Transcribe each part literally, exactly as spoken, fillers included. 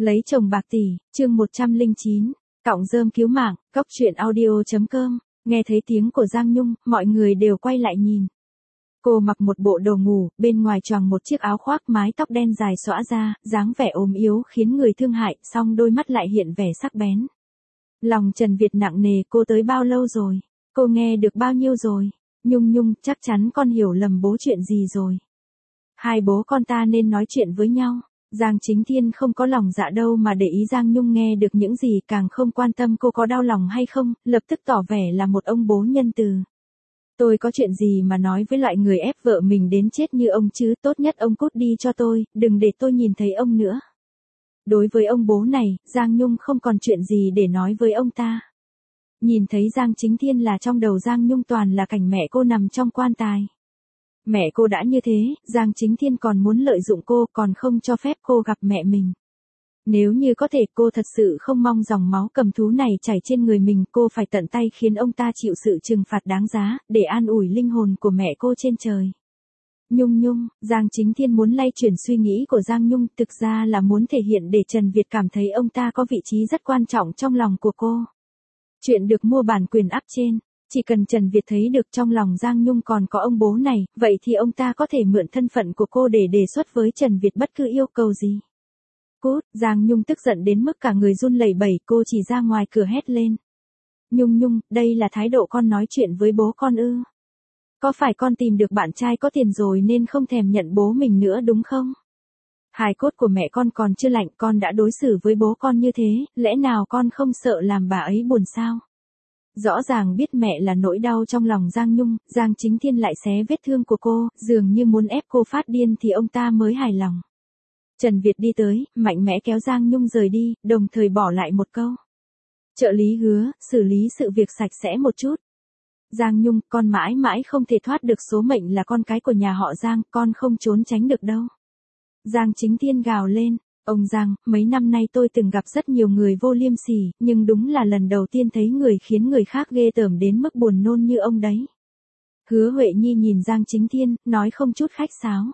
Lấy chồng bạc tỷ, chương một trăm lẻ chín, cọng rơm cứu mạng, cốc truyện audio chấm com, nghe thấy tiếng của Giang Nhung, mọi người đều quay lại nhìn. Cô mặc một bộ đồ ngủ, bên ngoài choàng một chiếc áo khoác mái tóc đen dài xõa ra, dáng vẻ ốm yếu khiến người thương hại, song đôi mắt lại hiện vẻ sắc bén. Lòng Trần Việt nặng nề, cô tới bao lâu rồi? Cô nghe được bao nhiêu rồi? Nhung Nhung, chắc chắn con hiểu lầm bố chuyện gì rồi. Hai bố con ta nên nói chuyện với nhau. Giang Chính Thiên không có lòng dạ đâu mà để ý Giang Nhung nghe được những gì, càng không quan tâm cô có đau lòng hay không, lập tức tỏ vẻ là một ông bố nhân từ. Tôi có chuyện gì mà nói với loại người ép vợ mình đến chết như ông chứ, tốt nhất ông cút đi cho tôi, đừng để tôi nhìn thấy ông nữa. Đối với ông bố này, Giang Nhung không còn chuyện gì để nói với ông ta. Nhìn thấy Giang Chính Thiên là trong đầu Giang Nhung toàn là cảnh mẹ cô nằm trong quan tài. Mẹ cô đã như thế, Giang Chính Thiên còn muốn lợi dụng cô, còn không cho phép cô gặp mẹ mình. Nếu như có thể, cô thật sự không mong dòng máu cầm thú này chảy trên người mình, cô phải tận tay khiến ông ta chịu sự trừng phạt đáng giá, để an ủi linh hồn của mẹ cô trên trời. Nhung Nhung, Giang Chính Thiên muốn lay chuyển suy nghĩ của Giang Nhung, thực ra là muốn thể hiện để Trần Việt cảm thấy ông ta có vị trí rất quan trọng trong lòng của cô. Chuyện được mua bản quyền up trên. Chỉ cần Trần Việt thấy được trong lòng Giang Nhung còn có ông bố này, vậy thì ông ta có thể mượn thân phận của cô để đề xuất với Trần Việt bất cứ yêu cầu gì. Cút, Giang Nhung tức giận đến mức cả người run lẩy bẩy, cô chỉ ra ngoài cửa hét lên. Nhung Nhung, đây là thái độ con nói chuyện với bố con ư? Có phải con tìm được bạn trai có tiền rồi nên không thèm nhận bố mình nữa đúng không? Hài cốt của mẹ con còn chưa lạnh, con đã đối xử với bố con như thế, lẽ nào con không sợ làm bà ấy buồn sao? Rõ ràng biết mẹ là nỗi đau trong lòng Giang Nhung, Giang Chính Thiên lại xé vết thương của cô, dường như muốn ép cô phát điên thì ông ta mới hài lòng. Trần Việt đi tới, mạnh mẽ kéo Giang Nhung rời đi, đồng thời bỏ lại một câu. Trợ lý hứa, xử lý sự việc sạch sẽ một chút. Giang Nhung, con mãi mãi không thể thoát được số mệnh là con cái của nhà họ Giang, con không trốn tránh được đâu. Giang Chính Thiên gào lên. Ông Giang, mấy năm nay tôi từng gặp rất nhiều người vô liêm sỉ, nhưng đúng là lần đầu tiên thấy người khiến người khác ghê tởm đến mức buồn nôn như ông đấy. Hứa Huệ Nhi nhìn Giang Chính Thiên, nói không chút khách sáo.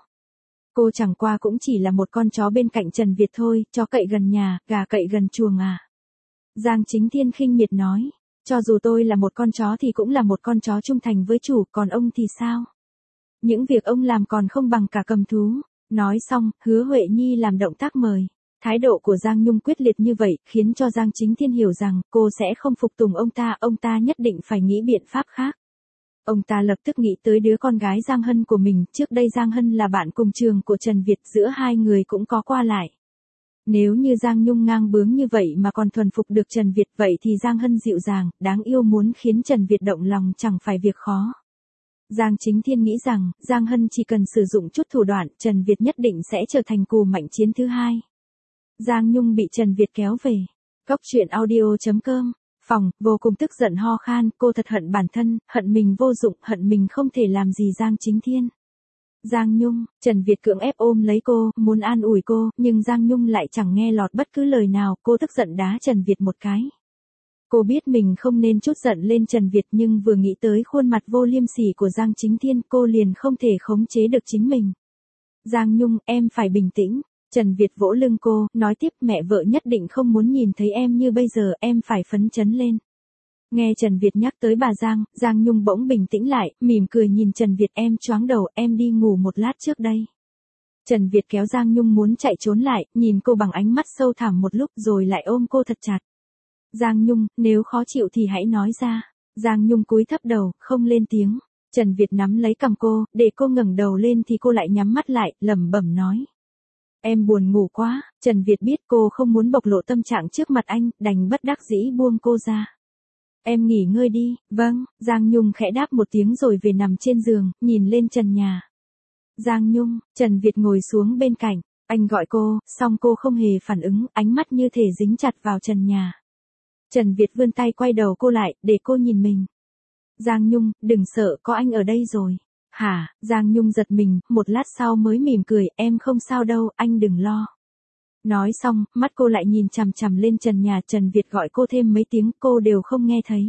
Cô chẳng qua cũng chỉ là một con chó bên cạnh Trần Việt thôi, chó cậy gần nhà, gà cậy gần chuồng à. Giang Chính Thiên khinh miệt nói, cho dù tôi là một con chó thì cũng là một con chó trung thành với chủ, còn ông thì sao? Những việc ông làm còn không bằng cả cầm thú. Nói xong, Hứa Huệ Nhi làm động tác mời. Thái độ của Giang Nhung quyết liệt như vậy, khiến cho Giang Chính Thiên hiểu rằng, cô sẽ không phục tùng ông ta, ông ta nhất định phải nghĩ biện pháp khác. Ông ta lập tức nghĩ tới đứa con gái Giang Hân của mình, trước đây Giang Hân là bạn cùng trường của Trần Việt, giữa hai người cũng có qua lại. Nếu như Giang Nhung ngang bướng như vậy mà còn thuần phục được Trần Việt, vậy thì Giang Hân dịu dàng, đáng yêu muốn khiến Trần Việt động lòng chẳng phải việc khó. Giang Chính Thiên nghĩ rằng, Giang Hân chỉ cần sử dụng chút thủ đoạn, Trần Việt nhất định sẽ trở thành cù mạnh chiến thứ hai. Giang Nhung bị Trần Việt kéo về. Cốc truyện audio chấm com, phòng, vô cùng tức giận ho khan, cô thật hận bản thân, hận mình vô dụng, hận mình không thể làm gì Giang Chính Thiên. Giang Nhung, Trần Việt cưỡng ép ôm lấy cô, muốn an ủi cô, nhưng Giang Nhung lại chẳng nghe lọt bất cứ lời nào, cô tức giận đá Trần Việt một cái. Cô biết mình không nên trút giận lên Trần Việt, nhưng vừa nghĩ tới khuôn mặt vô liêm sỉ của Giang Chính Thiên, cô liền không thể khống chế được chính mình. Giang Nhung, em phải bình tĩnh. Trần Việt vỗ lưng cô, nói tiếp, mẹ vợ nhất định không muốn nhìn thấy em như bây giờ, em phải phấn chấn lên. Nghe Trần Việt nhắc tới bà Giang, Giang Nhung bỗng bình tĩnh lại, mỉm cười nhìn Trần Việt, em choáng đầu, em đi ngủ một lát trước đây. Trần Việt kéo Giang Nhung muốn chạy trốn lại, nhìn cô bằng ánh mắt sâu thẳm một lúc rồi lại ôm cô thật chặt. Giang Nhung, nếu khó chịu thì hãy nói ra. Giang Nhung cúi thấp đầu, không lên tiếng. Trần Việt nắm lấy cằm cô, để cô ngẩng đầu lên thì cô lại nhắm mắt lại, lẩm bẩm nói. Em buồn ngủ quá. Trần Việt biết cô không muốn bộc lộ tâm trạng trước mặt anh, đành bất đắc dĩ buông cô ra. Em nghỉ ngơi đi. Vâng. Giang Nhung khẽ đáp một tiếng rồi về nằm trên giường, nhìn lên trần nhà. Giang Nhung, Trần Việt ngồi xuống bên cạnh. Anh gọi cô, song cô không hề phản ứng, ánh mắt như thể dính chặt vào trần nhà. Trần Việt vươn tay quay đầu cô lại, để cô nhìn mình. Giang Nhung, đừng sợ, có anh ở đây rồi. Hả? Giang Nhung giật mình, một lát sau mới mỉm cười, em không sao đâu, anh đừng lo. Nói xong, mắt cô lại nhìn chằm chằm lên trần nhà, Trần Việt gọi cô thêm mấy tiếng, cô đều không nghe thấy.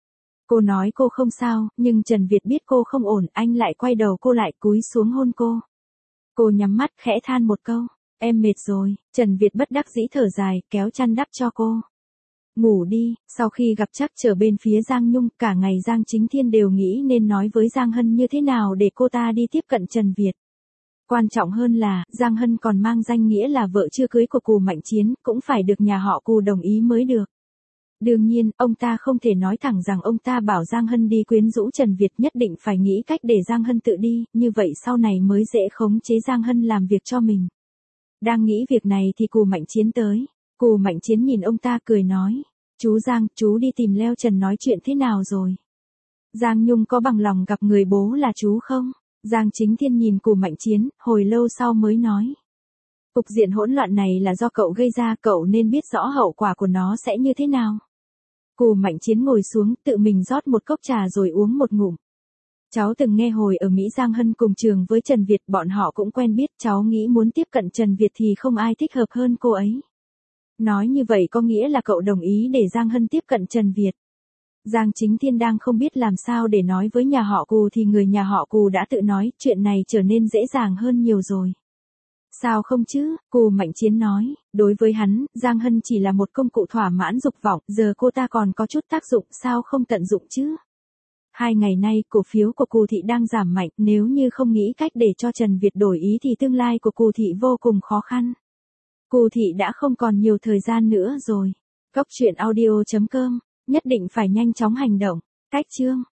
Cô nói cô không sao, nhưng Trần Việt biết cô không ổn, anh lại quay đầu cô lại, cúi xuống hôn cô. Cô nhắm mắt, khẽ than một câu. Em mệt rồi, Trần Việt bất đắc dĩ thở dài, kéo chăn đắp cho cô. Ngủ đi, sau khi gặp trắc trở bên phía Giang Nhung, cả ngày Giang Chính Thiên đều nghĩ nên nói với Giang Hân như thế nào để cô ta đi tiếp cận Trần Việt. Quan trọng hơn là, Giang Hân còn mang danh nghĩa là vợ chưa cưới của Cù Mạnh Chiến, cũng phải được nhà họ Cù đồng ý mới được. Đương nhiên, ông ta không thể nói thẳng rằng ông ta bảo Giang Hân đi quyến rũ Trần Việt, nhất định phải nghĩ cách để Giang Hân tự đi, như vậy sau này mới dễ khống chế Giang Hân làm việc cho mình. Đang nghĩ việc này thì Cù Mạnh Chiến tới. Cù Mạnh Chiến nhìn ông ta cười nói, chú Giang, chú đi tìm Leo Trần nói chuyện thế nào rồi? Giang Nhung có bằng lòng gặp người bố là chú không? Giang Chính Thiên nhìn Cù Mạnh Chiến, hồi lâu sau mới nói. Cục diện hỗn loạn này là do cậu gây ra, cậu nên biết rõ hậu quả của nó sẽ như thế nào. Cù Mạnh Chiến ngồi xuống, tự mình rót một cốc trà rồi uống một ngụm. Cháu từng nghe hồi ở Mỹ Giang Hân cùng trường với Trần Việt, bọn họ cũng quen biết, cháu nghĩ muốn tiếp cận Trần Việt thì không ai thích hợp hơn cô ấy. Nói như vậy có nghĩa là cậu đồng ý để Giang Hân tiếp cận Trần Việt. Giang Chính Thiên đang không biết làm sao để nói với nhà họ Cù thì người nhà họ Cù đã tự nói, chuyện này trở nên dễ dàng hơn nhiều rồi. Sao không chứ, Cù Mạnh Chiến nói, đối với hắn, Giang Hân chỉ là một công cụ thỏa mãn dục vọng, giờ cô ta còn có chút tác dụng, sao không tận dụng chứ? Hai ngày nay, cổ phiếu của Cù Thị đang giảm mạnh, nếu như không nghĩ cách để cho Trần Việt đổi ý thì tương lai của Cù Thị vô cùng khó khăn. Cù Thị đã không còn nhiều thời gian nữa rồi. Cốc truyện audio chấm com, nhất định phải nhanh chóng hành động. Cách chương